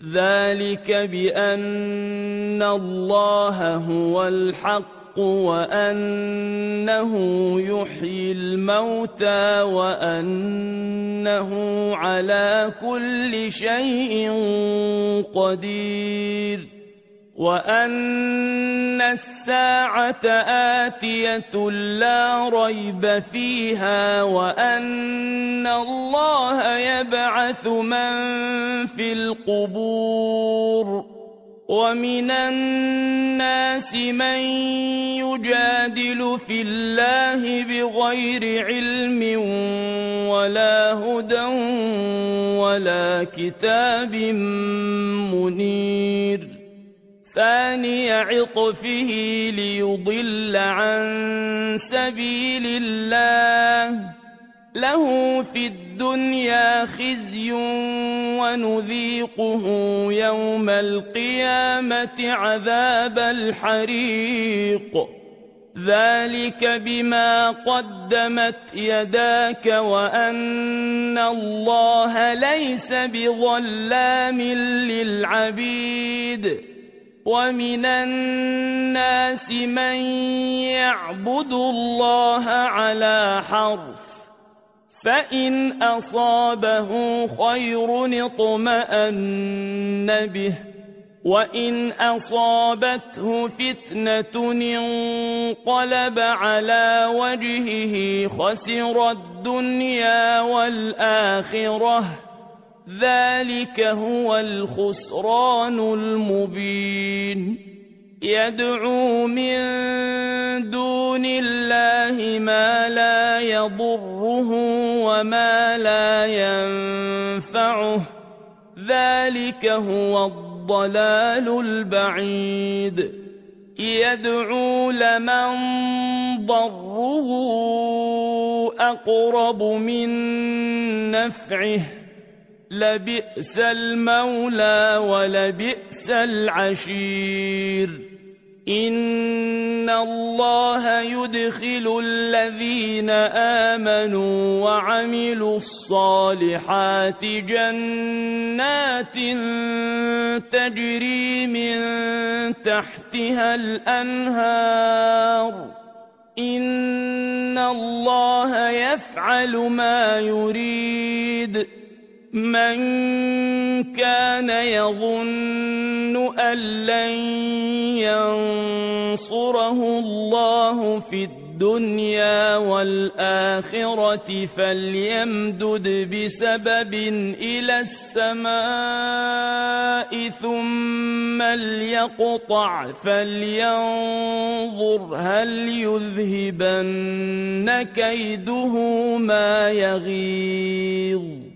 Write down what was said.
ذلك بأن الله هو الحق وأنه يحيي الموتى وأنه على كل شيء قدير وأن الساعة آتية لا ريب فيها وأن الله يبعث من في القبور ومن الناس من يجادل في الله بغير علم ولا هدى ولا كتاب منير ثاني عطفه ليضل عن سبيل الله له في الدنيا خزي ونذيقه يوم القيامة عذاب الحريق ذلك بما قدمت يداك وأن الله ليس بظلام للعبيد ومن الناس من يعبد الله على حرف فإن أصابه خير اطمأن به وإن أصابته فتنة انقلب على وجهه خسر الدنيا والآخرة ذلك هو الخسران المبين يدعو من دون الله ما لا يضره وما لا ينفعه ذلك هو الضلال البعيد يدعو لمن ضره أقرب من نفعه لبئس المولى ولبئس العشير إن الله يدخل الذين آمنوا وعملوا الصالحات جنات تجري من تحتها الأنهار إن الله يفعل ما يريد من كان يظن أن لن ينصره الله في الدنيا والآخرة فليمدد بسبب إلى السماء ثم ليقطع فلينظر هل يذهبن كيده ما يغيظ